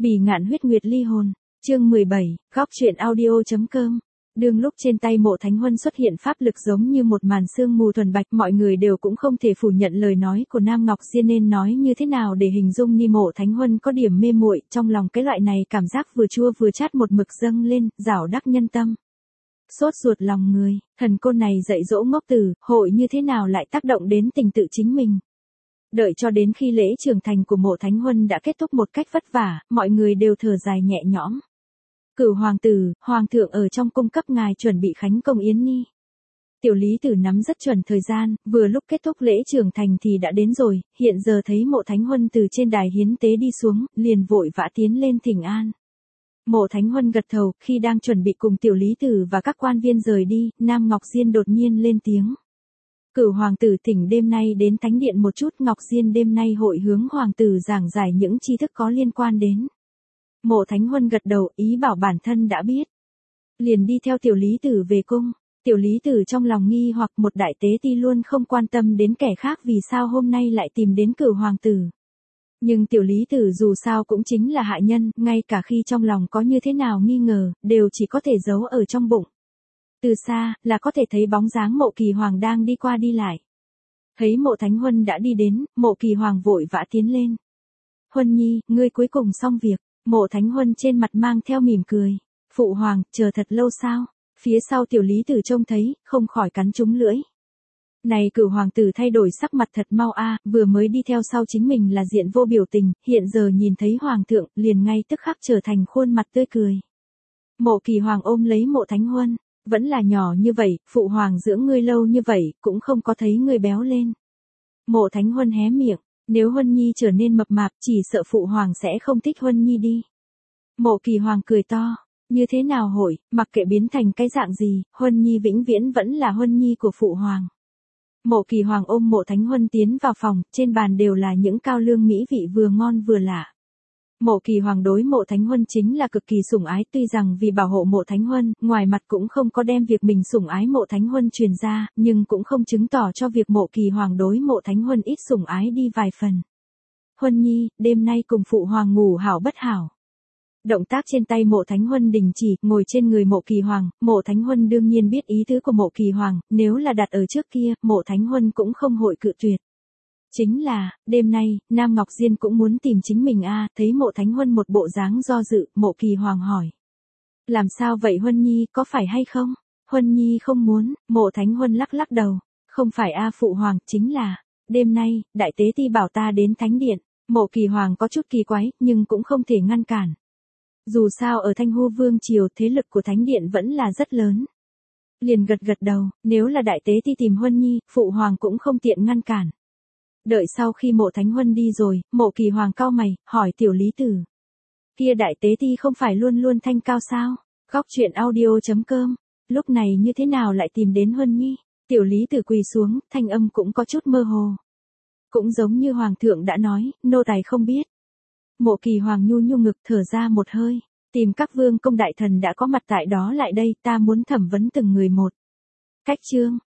Bỉ ngạn huyết nguyệt ly hồn. Chương 17, góc truyện audio.com. Đương lúc trên tay Mộ Thánh Huân xuất hiện pháp lực giống như một màn sương mù thuần bạch, mọi người đều cũng không thể phủ nhận lời nói của Nam Ngọc Diên, nên nói như thế nào để hình dung ni Mộ Thánh Huân có điểm mê muội, trong lòng cái loại này cảm giác vừa chua vừa chát một mực dâng lên, rảo đắc nhân tâm. Sốt ruột lòng người, thần côn này dạy dỗ ngốc tử, hội như thế nào lại tác động đến tình tự chính mình. Đợi cho đến khi lễ trưởng thành của Mộ Thánh Huân đã kết thúc một cách vất vả, mọi người đều thở dài nhẹ nhõm. Cửu hoàng tử, hoàng thượng ở trong cung cấp ngài chuẩn bị khánh công yến nhi. Tiểu Lý Tử nắm rất chuẩn thời gian, vừa lúc kết thúc lễ trưởng thành thì đã đến rồi, hiện giờ thấy Mộ Thánh Huân từ trên đài hiến tế đi xuống, liền vội vã tiến lên thỉnh an. Mộ Thánh Huân gật đầu, khi đang chuẩn bị cùng Tiểu Lý Tử và các quan viên rời đi, Nam Ngọc Diên đột nhiên lên tiếng. Cửu hoàng tử thỉnh đêm nay đến thánh điện một chút. Ngọc Diên đêm nay hội hướng hoàng tử giảng giải những tri thức có liên quan đến. Mộ Thánh Huân gật đầu, ý bảo bản thân đã biết. Liền đi theo Tiểu Lý Tử về cung. Tiểu Lý Tử trong lòng nghi hoặc, một đại tế ti luôn không quan tâm đến kẻ khác, vì sao hôm nay lại tìm đến Cửu hoàng tử. Nhưng Tiểu Lý Tử dù sao cũng chính là hạ nhân, ngay cả khi trong lòng có như thế nào nghi ngờ, đều chỉ có thể giấu ở trong bụng. Từ xa, là có thể thấy bóng dáng Mộ Kỳ Hoàng đang đi qua đi lại. Thấy Mộ Thánh Huân đã đi đến, Mộ Kỳ Hoàng vội vã tiến lên. Huân nhi, ngươi cuối cùng xong việc. Mộ Thánh Huân trên mặt mang theo mỉm cười. Phụ hoàng, chờ thật lâu sao? Phía sau Tiểu Lý Tử trông thấy, không khỏi cắn trúng lưỡi. Này Cửu hoàng tử thay đổi sắc mặt thật mau a, vừa mới đi theo sau chính mình là diện vô biểu tình, hiện giờ nhìn thấy hoàng thượng, liền ngay tức khắc trở thành khuôn mặt tươi cười. Mộ Kỳ Hoàng ôm lấy Mộ Thánh Huân. Vẫn là nhỏ như vậy, phụ hoàng dưỡng ngươi lâu như vậy, cũng không có thấy ngươi béo lên. Mộ Thánh Huân hé miệng, nếu Huân nhi trở nên mập mạp, chỉ sợ phụ hoàng sẽ không thích Huân nhi đi. Mộ Kỳ Hoàng cười to, như thế nào hội, mặc kệ biến thành cái dạng gì, Huân nhi vĩnh viễn vẫn là Huân nhi của phụ hoàng. Mộ Kỳ Hoàng ôm Mộ Thánh Huân tiến vào phòng, trên bàn đều là những cao lương mỹ vị vừa ngon vừa lạ. Mộ Kỳ Hoàng đối Mộ Thánh Huân chính là cực kỳ sủng ái, tuy rằng vì bảo hộ Mộ Thánh Huân, ngoài mặt cũng không có đem việc mình sủng ái Mộ Thánh Huân truyền ra, nhưng cũng không chứng tỏ cho việc Mộ Kỳ Hoàng đối Mộ Thánh Huân ít sủng ái đi vài phần. Huân nhi, đêm nay cùng phụ hoàng ngủ hảo bất hảo. Động tác trên tay Mộ Thánh Huân đình chỉ, ngồi trên người Mộ Kỳ Hoàng, Mộ Thánh Huân đương nhiên biết ý tứ của Mộ Kỳ Hoàng, nếu là đặt ở trước kia, Mộ Thánh Huân cũng không hội cự tuyệt. Chính là, đêm nay, Nam Ngọc Diên cũng muốn tìm chính mình a. Thấy Mộ Thánh Huân một bộ dáng do dự, Mộ Kỳ Hoàng hỏi. Làm sao vậy Huân nhi, có phải hay không? Huân nhi không muốn. Mộ Thánh Huân lắc lắc đầu. Không phải a phụ hoàng, chính là, đêm nay, đại tế ti bảo ta đến thánh điện. Mộ Kỳ Hoàng có chút kỳ quái, nhưng cũng không thể ngăn cản. Dù sao ở Thanh Hu Vương triều, thế lực của thánh điện vẫn là rất lớn. Liền gật gật đầu, nếu là đại tế ti tìm Huân nhi, phụ hoàng cũng không tiện ngăn cản. Đợi sau khi Mộ Thánh Huân đi rồi, Mộ Kỳ Hoàng cau mày, hỏi Tiểu Lý Tử. Kia đại tế ti không phải luôn luôn thanh cao sao? Góc truyện audio.com. Lúc này như thế nào lại tìm đến Huân nhi? Tiểu Lý Tử quỳ xuống, thanh âm cũng có chút mơ hồ. Cũng giống như Hoàng thượng đã nói, nô tài không biết. Mộ Kỳ Hoàng nhu nhu ngực thở ra một hơi. Tìm các vương công đại thần đã có mặt tại đó lại đây, ta muốn thẩm vấn từng người một. Cách chương.